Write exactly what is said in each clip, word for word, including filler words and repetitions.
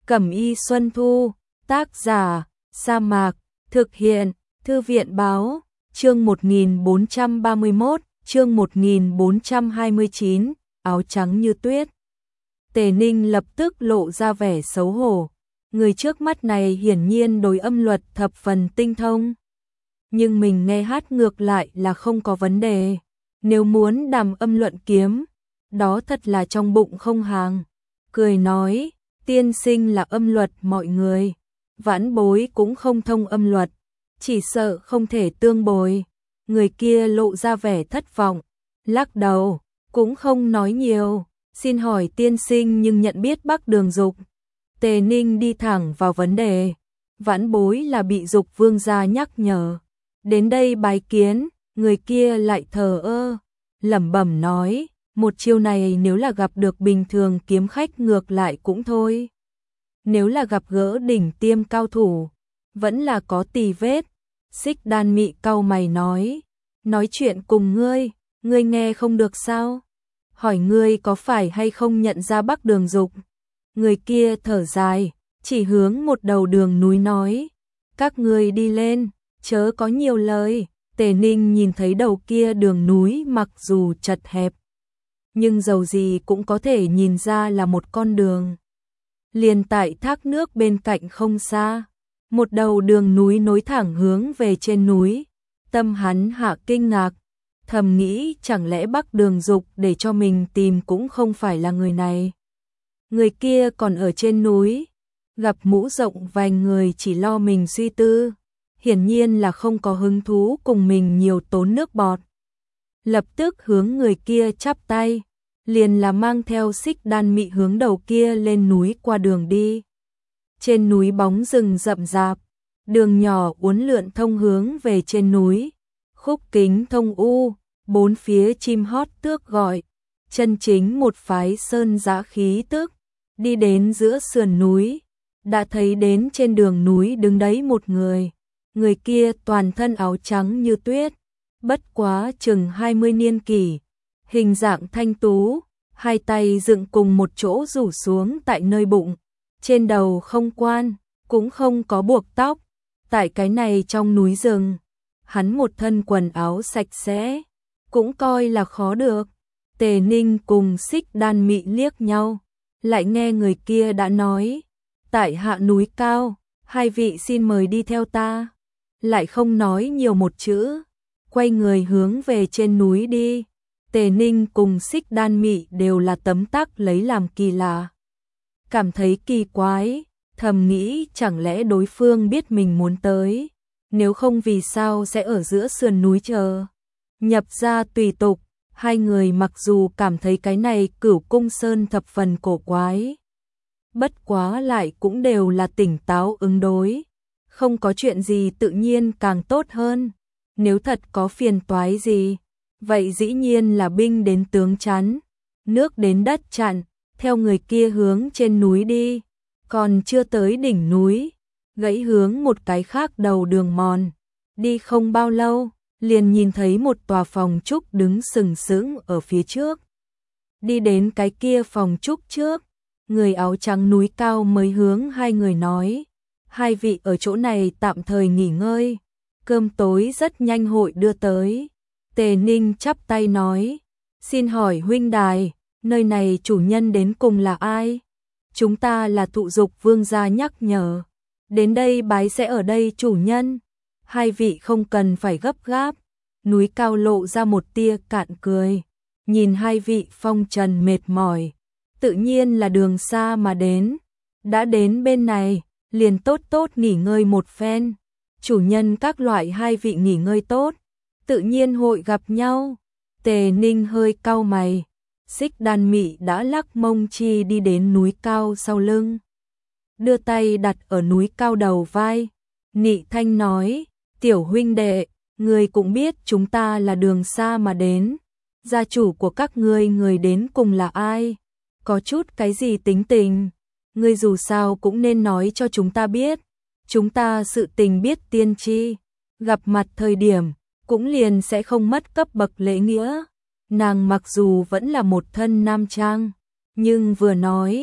Cẩm y Xuân Thu, tác giả, Sa Mạc, thực hiện, Thư viện báo, chương một nghìn bốn trăm ba mươi mốt, chương một nghìn bốn trăm hai mươi chín, áo trắng như tuyết. Tề Ninh lập tức lộ ra vẻ xấu hổ, người trước mắt này hiển nhiên đối âm luật thập phần tinh thông. Nhưng mình nghe hát ngược lại là không có vấn đề, nếu muốn đàm âm luận kiếm, đó thật là trong bụng không hàng. Cười nói, tiên sinh là âm luật mọi người, vãn bối cũng không thông âm luật, chỉ sợ không thể tương bồi. Người kia lộ ra vẻ thất vọng, lắc đầu, cũng không nói nhiều, xin hỏi tiên sinh nhưng nhận biết Bắc Đường Dục. Tề Ninh đi thẳng vào vấn đề, vãn bối là bị Dục vương gia nhắc nhở, đến đây bái kiến. Người kia lại thờ ơ, lẩm bẩm nói, một chiêu này nếu là gặp được bình thường kiếm khách ngược lại cũng thôi. Nếu là gặp gỡ đỉnh tiêm cao thủ, vẫn là có tì vết. Xích Đan Mị cau mày nói, nói chuyện cùng ngươi, ngươi nghe không được sao? Hỏi ngươi có phải hay không nhận ra Bắc Đường Dục? Người kia thở dài, chỉ hướng một đầu đường núi nói, các ngươi đi lên, chớ có nhiều lời. Tề Ninh nhìn thấy đầu kia đường núi mặc dù chật hẹp, nhưng dầu gì cũng có thể nhìn ra là một con đường. Liền tại thác nước bên cạnh không xa, một đầu đường núi nối thẳng hướng về trên núi. Tâm hắn hạ kinh ngạc, thầm nghĩ chẳng lẽ Bắc Đường Dục để cho mình tìm cũng không phải là người này. Người kia còn ở trên núi, gặp mũ rộng vành người chỉ lo mình suy tư, hiển nhiên là không có hứng thú cùng mình nhiều tốn nước bọt. Lập tức hướng người kia chắp tay, liền là mang theo Xích Đan Mị hướng đầu kia lên núi qua đường đi. Trên núi bóng rừng rậm rạp, đường nhỏ uốn lượn thông hướng về trên núi, khúc kính thông u, bốn phía chim hót tước gọi, chân chính một phái sơn dã khí tức. Đi đến giữa sườn núi, đã thấy đến trên đường núi đứng đấy một người. Người kia toàn thân áo trắng như tuyết, bất quá chừng hai mươi niên kỷ, hình dạng thanh tú, hai tay dựng cùng một chỗ rủ xuống tại nơi bụng, trên đầu không quan, cũng không có buộc tóc. Tại cái này trong núi rừng, hắn một thân quần áo sạch sẽ, cũng coi là khó được. Tề Ninh cùng Xích Đan Mị liếc nhau, lại nghe người kia đã nói, tại hạ núi cao, hai vị xin mời đi theo ta. Lại không nói nhiều một chữ, quay người hướng về trên núi đi. Tề Ninh cùng Xích Đan Mị đều là tấm tắc lấy làm kỳ lạ, cảm thấy kỳ quái, thầm nghĩ chẳng lẽ đối phương biết mình muốn tới, nếu không vì sao sẽ ở giữa sườn núi chờ. Nhập ra tùy tục, hai người mặc dù cảm thấy cái này Cửu Cung Sơn thập phần cổ quái, bất quá lại cũng đều là tỉnh táo ứng đối. Không có chuyện gì tự nhiên càng tốt hơn, nếu thật có phiền toái gì, vậy dĩ nhiên là binh đến tướng chắn, nước đến đất chặn. Theo người kia hướng trên núi đi, còn chưa tới đỉnh núi, gãy hướng một cái khác đầu đường mòn. Đi không bao lâu, liền nhìn thấy một tòa phòng trúc đứng sừng sững ở phía trước. Đi đến cái kia phòng trúc trước, người áo trắng núi cao mới hướng hai người nói, hai vị ở chỗ này tạm thời nghỉ ngơi, cơm tối rất nhanh hội đưa tới. Tề Ninh chắp tay nói, xin hỏi huynh đài, nơi này chủ nhân đến cùng là ai? Chúng ta là Thụ Dục vương gia nhắc nhở, đến đây bái sẽ ở đây chủ nhân, hai vị không cần phải gấp gáp. Núi cao lộ ra một tia cạn cười, nhìn hai vị phong trần mệt mỏi, tự nhiên là đường xa mà đến, đã đến bên này, liền tốt tốt nghỉ ngơi một phen. Chủ nhân các loại hai vị nghỉ ngơi tốt, tự nhiên hội gặp nhau. Tề Ninh hơi cau mày, Xích Đan Mị đã lắc mông chi đi đến núi cao sau lưng, đưa tay đặt ở núi cao đầu vai, nị thanh nói, tiểu huynh đệ, người cũng biết chúng ta là đường xa mà đến, gia chủ của các ngươi người đến cùng là ai, có chút cái gì tính tình, ngươi dù sao cũng nên nói cho chúng ta biết, chúng ta sự tình biết tiên tri, gặp mặt thời điểm, cũng liền sẽ không mất cấp bậc lễ nghĩa. Nàng mặc dù vẫn là một thân nam trang, nhưng vừa nói,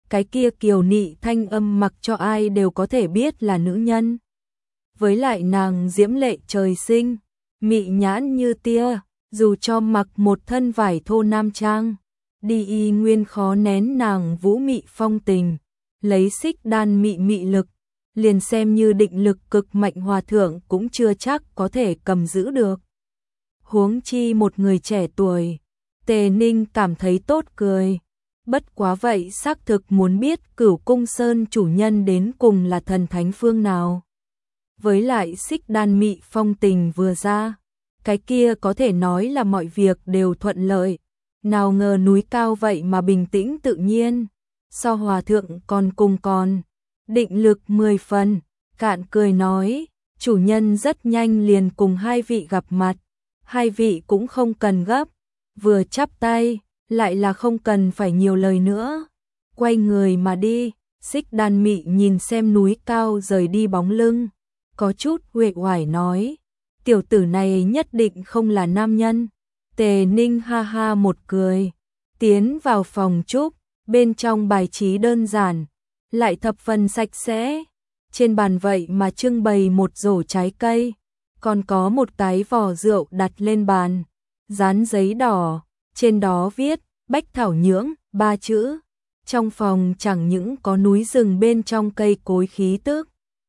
cái kia kiều nị thanh âm mặc cho ai đều có thể biết là nữ nhân. Với lại nàng diễm lệ trời sinh, mị nhãn như tia, dù cho mặc một thân vải thô nam trang, đi y nguyên khó nén nàng vũ mị phong tình, lấy xích đan mị mị lực, liền xem như định lực cực mạnh hòa thượng cũng chưa chắc có thể cầm giữ được. Huống chi một người trẻ tuổi, Tề Ninh cảm thấy tốt cười. Bất quá vậy xác thực muốn biết Cửu Cung Sơn chủ nhân đến cùng là thần thánh phương nào. Với lại xích đan mị phong tình vừa ra, cái kia có thể nói là mọi việc đều thuận lợi. Nào ngờ núi cao vậy mà bình tĩnh tự nhiên, so hòa thượng còn cùng còn, định lực mười phần, cạn cười nói, chủ nhân rất nhanh liền cùng hai vị gặp mặt, hai vị cũng không cần gấp, vừa chắp tay, lại là không cần phải nhiều lời nữa, quay người mà đi. Xích đan mị nhìn xem núi cao rời đi bóng lưng, có chút uể oải nói, tiểu tử này nhất định không là nam nhân. Tề Ninh ha ha một cười, tiến vào phòng trúc, bên trong bài trí đơn giản, lại thập phần sạch sẽ. Trên bàn vậy mà trưng bày một rổ trái cây, còn có một cái vò rượu đặt lên bàn, dán giấy đỏ, trên đó viết Bách Thảo Nhưỡng ba chữ. Trong phòng chẳng những có núi rừng bên trong cây cối khí tức,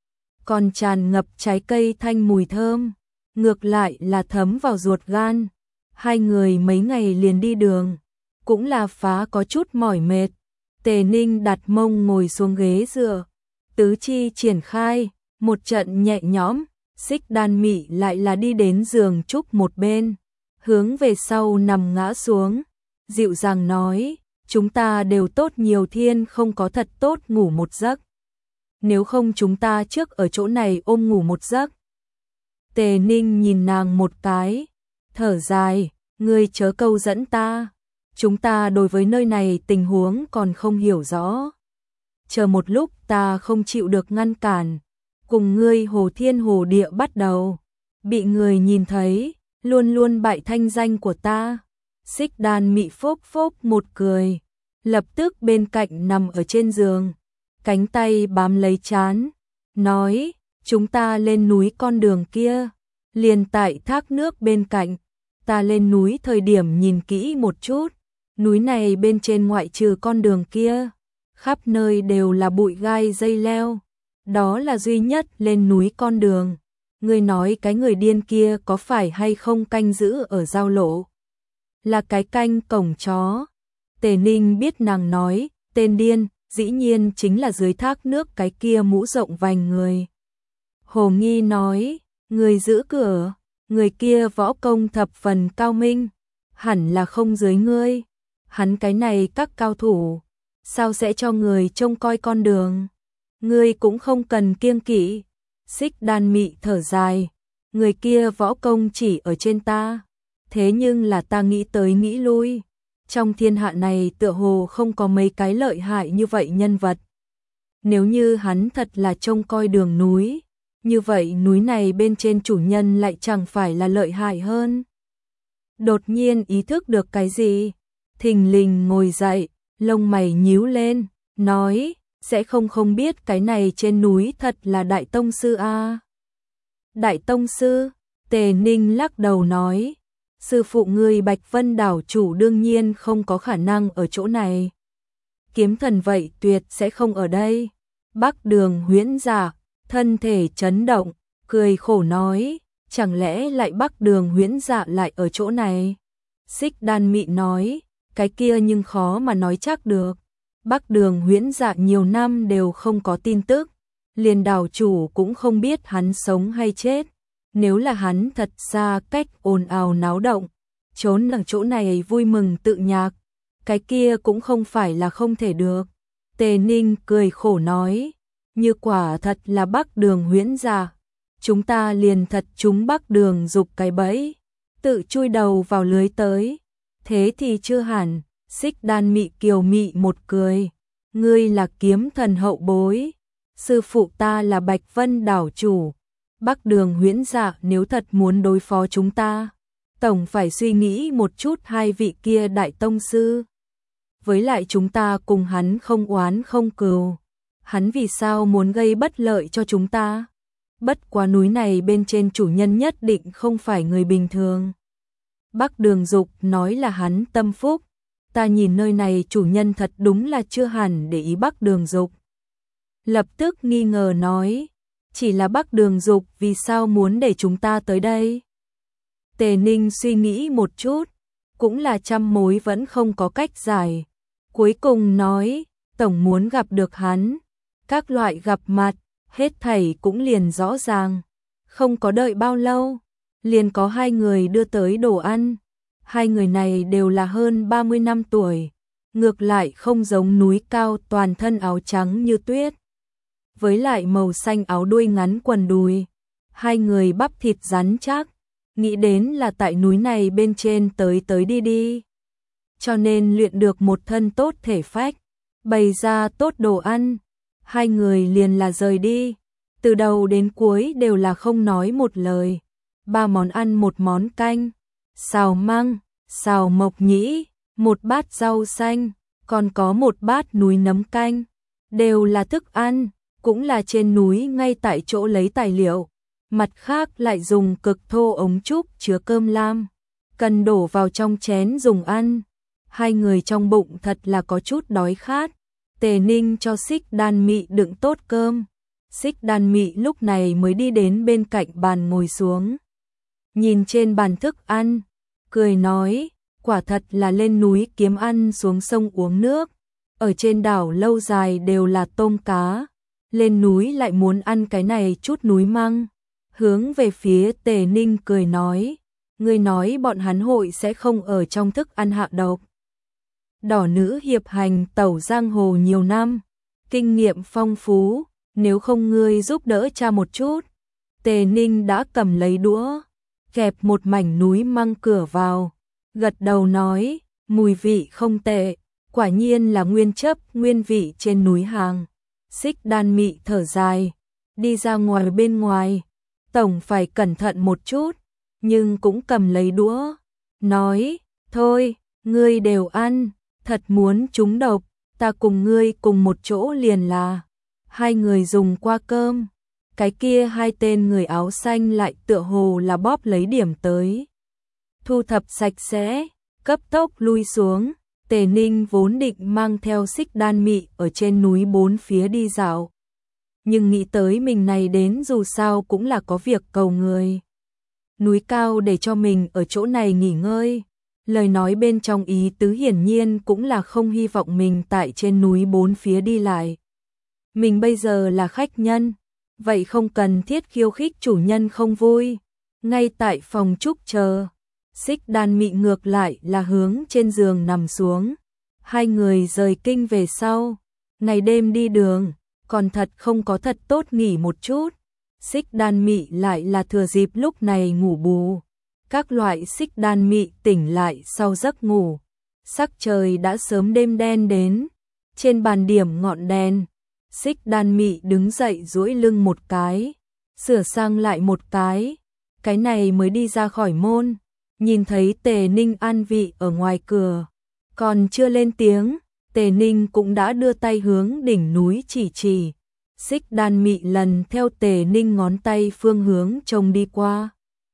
còn tràn ngập trái cây thanh mùi thơm, ngược lại là thấm vào ruột gan. Hai người mấy ngày liền đi đường, cũng là phá có chút mỏi mệt. Tề Ninh đặt mông ngồi xuống ghế dựa, tứ chi triển khai, một trận nhẹ nhõm. Xích đan mị lại là đi đến giường trúc một bên, hướng về sau nằm ngã xuống, dịu dàng nói, chúng ta đều tốt nhiều thiên không có thật tốt ngủ một giấc. Nếu không chúng ta trước ở chỗ này ôm ngủ một giấc. Tề Ninh nhìn nàng một cái, thở dài, ngươi chớ câu dẫn ta, chúng ta đối với nơi này tình huống còn không hiểu rõ. Chờ một lúc ta không chịu được ngăn cản, cùng ngươi hồ thiên hồ địa bắt đầu, bị người nhìn thấy, luôn luôn bại thanh danh của ta. Xích đan mị phốc phốc một cười, lập tức bên cạnh nằm ở trên giường, cánh tay bám lấy trán, nói, chúng ta lên núi con đường kia, liền tại thác nước bên cạnh. Ta lên núi thời điểm nhìn kỹ một chút, núi này bên trên ngoại trừ con đường kia, khắp nơi đều là bụi gai dây leo, đó là duy nhất lên núi con đường. Ngươi nói cái người điên kia có phải hay không canh giữ ở giao lộ? Là cái canh cổng chó. Tề Ninh biết nàng nói, tên điên, dĩ nhiên chính là dưới thác nước cái kia mũ rộng vành người. Hồ Nghi nói, người giữ cửa, người kia võ công thập phần cao minh, hẳn là không dưới ngươi. Hắn cái này các cao thủ, sao sẽ cho người trông coi con đường? Ngươi cũng không cần kiêng kỵ. Xích đan mị thở dài, người kia võ công chỉ ở trên ta, thế nhưng là ta nghĩ tới nghĩ lui, trong thiên hạ này tựa hồ không có mấy cái lợi hại như vậy nhân vật. Nếu như hắn thật là trông coi đường núi, như vậy núi này bên trên chủ nhân lại chẳng phải là lợi hại hơn. Đột nhiên ý thức được cái gì, thình lình ngồi dậy, lông mày nhíu lên, nói, sẽ không không biết cái này trên núi thật là Đại Tông Sư a à? Đại Tông Sư, Tề Ninh lắc đầu nói, sư phụ ngươi Bạch Vân đảo chủ đương nhiên không có khả năng ở chỗ này. Kiếm thần vậy tuyệt sẽ không ở đây. Bắc Đường Huyễn Dạ, thân thể chấn động, cười khổ nói, chẳng lẽ lại Bắc Đường Huyễn Dạ lại ở chỗ này? Xích đan mị nói, cái kia nhưng khó mà nói chắc được. Bắc Đường Huyễn Dạ nhiều năm đều không có tin tức, liền đảo chủ cũng không biết hắn sống hay chết. Nếu là hắn thật xa cách ồn ào náo động, trốn ở chỗ này vui mừng tự nhạc, cái kia cũng không phải là không thể được. Tề Ninh cười khổ nói, như quả thật là Bắc Đường Huyễn Dạ, chúng ta liền thật chúng Bắc Đường dục cái bẫy, tự chui đầu vào lưới tới. Thế thì chưa hẳn. Xích đan mị kiều mị một cười, ngươi là kiếm thần hậu bối, sư phụ ta là Bạch Vân đảo chủ. Bắc Đường Huyễn Dạ nếu thật muốn đối phó chúng ta, tổng phải suy nghĩ một chút hai vị kia Đại Tông Sư. với lại chúng ta cùng hắn không oán không cừu. Hắn vì sao muốn gây bất lợi cho chúng ta? Bất quá núi này bên trên chủ nhân nhất định không phải người bình thường. Bắc Đường Dục nói là hắn tâm phúc. Ta nhìn nơi này chủ nhân thật đúng là chưa hẳn để ý Bắc Đường Dục. Lập tức nghi ngờ nói, chỉ là Bắc Đường Dục vì sao muốn để chúng ta tới đây? Tề Ninh suy nghĩ một chút, cũng là trăm mối vẫn không có cách giải. Cuối cùng nói, tổng muốn gặp được hắn. Các loại gặp mặt, hết thảy cũng liền rõ ràng. Không có đợi bao lâu, liền có hai người đưa tới đồ ăn. Hai người này đều là hơn ba mươi năm tuổi, ngược lại không giống núi cao toàn thân áo trắng như tuyết. Với lại màu xanh áo đuôi ngắn quần đùi, hai người bắp thịt rắn chắc, nghĩ đến là tại núi này bên trên tới tới đi đi. Cho nên luyện được một thân tốt thể phách, bày ra tốt đồ ăn, hai người liền là rời đi. Từ đầu đến cuối đều là không nói một lời. Ba món ăn một món canh, xào măng, xào mộc nhĩ, một bát rau xanh, còn có một bát núi nấm canh. Đều là thức ăn, cũng là trên núi ngay tại chỗ lấy tài liệu. Mặt khác lại dùng cực thô ống trúc chứa cơm lam, cần đổ vào trong chén dùng ăn. Hai người trong bụng thật là có chút đói khát. Tề Ninh cho Xích Đan Mị đựng tốt cơm. Xích Đan Mị lúc này mới đi đến bên cạnh bàn ngồi xuống. Nhìn trên bàn thức ăn, cười nói, quả thật là lên núi kiếm ăn xuống sông uống nước. Ở trên đảo lâu dài đều là tôm cá. Lên núi lại muốn ăn cái này chút núi măng. Hướng về phía Tề Ninh cười nói, ngươi nói bọn hắn hội sẽ không ở trong thức ăn hạ độc. Đỏ nữ hiệp hành tẩu giang hồ nhiều năm, kinh nghiệm phong phú, nếu không ngươi giúp đỡ cha một chút. Tề Ninh đã cầm lấy đũa, kẹp một mảnh núi măng cửa vào, gật đầu nói, mùi vị không tệ, quả nhiên là nguyên chấp nguyên vị trên núi hàng. Xích Đan Mị thở dài, đi ra ngoài bên ngoài, tổng phải cẩn thận một chút, nhưng cũng cầm lấy đũa, nói, thôi, ngươi đều ăn, thật muốn trúng độc, ta cùng ngươi cùng một chỗ liền là. Hai người dùng qua cơm, cái kia hai tên người áo xanh lại tựa hồ là bóp lấy điểm tới. Thu thập sạch sẽ, cấp tốc lui xuống. Tề Ninh vốn định mang theo Xích Đan Mị ở trên núi bốn phía đi dạo. Nhưng nghĩ tới mình này đến dù sao cũng là có việc cầu người. Núi cao để cho mình ở chỗ này nghỉ ngơi. Lời nói bên trong ý tứ hiển nhiên cũng là không hy vọng mình tại trên núi bốn phía đi lại. Mình bây giờ là khách nhân, vậy không cần thiết khiêu khích chủ nhân không vui. Ngay tại phòng trúc chờ, Xích Đan Mị ngược lại là hướng trên giường nằm xuống. Hai người rời kinh về sau, ngày đêm đi đường, còn thật không có thật tốt nghỉ một chút. Xích Đan Mị lại là thừa dịp lúc này ngủ bù. Các loại Xích Đan Mị tỉnh lại sau giấc ngủ, sắc trời đã sớm đêm đen đến. Trên bàn điểm ngọn đèn, Xích Đan Mị đứng dậy duỗi lưng một cái, sửa sang lại một cái, cái này mới đi ra khỏi môn. Nhìn thấy Tề Ninh an vị ở ngoài cửa, còn chưa lên tiếng, Tề Ninh cũng đã đưa tay hướng đỉnh núi chỉ chỉ. Xích Đan Mị lần theo Tề Ninh ngón tay phương hướng trông đi qua.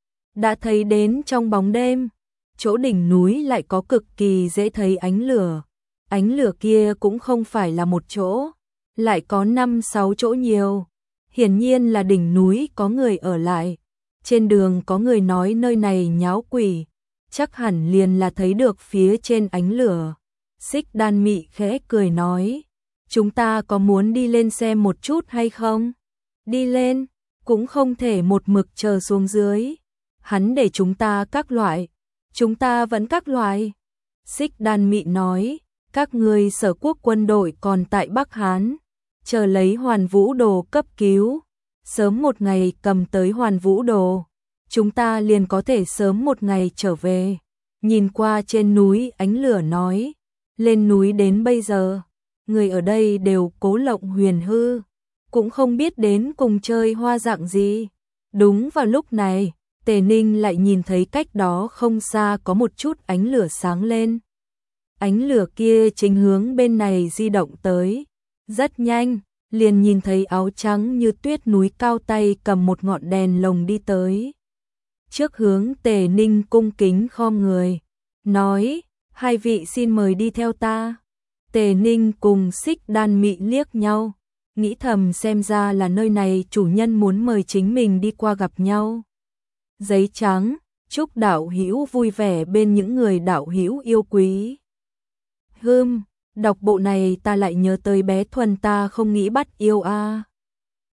Đã thấy đến trong bóng đêm, chỗ đỉnh núi lại có cực kỳ dễ thấy ánh lửa. Ánh lửa kia cũng không phải là một chỗ, lại có năm sáu chỗ nhiều. Hiển nhiên là đỉnh núi có người ở lại. Trên đường có người nói nơi này nháo quỷ, chắc hẳn liền là thấy được phía trên ánh lửa. Xích Đan Mị khẽ cười nói, chúng ta có muốn đi lên xem một chút hay không? Đi lên, cũng không thể một mực chờ xuống dưới. Hắn để chúng ta các loại, chúng ta vẫn các loại. Xích Đan Mị nói, các ngươi Sở Quốc quân đội còn tại Bắc Hán, chờ lấy Hoàn Vũ Đồ cấp cứu. Sớm một ngày cầm tới Hoàn Vũ Đồ, chúng ta liền có thể sớm một ngày trở về. Nhìn qua trên núi ánh lửa nói, lên núi đến bây giờ, người ở đây đều cố lộng huyền hư, cũng không biết đến cùng chơi hoa dạng gì. Đúng vào lúc này, Tề Ninh lại nhìn thấy cách đó không xa có một chút ánh lửa sáng lên. ánh lửa kia chính hướng bên này di động tới. Rất nhanh, liền nhìn thấy áo trắng như tuyết núi cao tay cầm một ngọn đèn lồng đi tới. Trước hướng Tề Ninh cung kính khom người, nói, hai vị xin mời đi theo ta. Tề Ninh cùng Xích Đan Mị liếc nhau, nghĩ thầm xem ra là nơi này chủ nhân muốn mời chính mình đi qua gặp nhau. Giấy trắng, chúc đạo hữu vui vẻ bên những người đạo hữu yêu quý. Hừm, đọc bộ này ta lại nhớ tới bé Thuần ta không nghĩ bắt yêu a. À.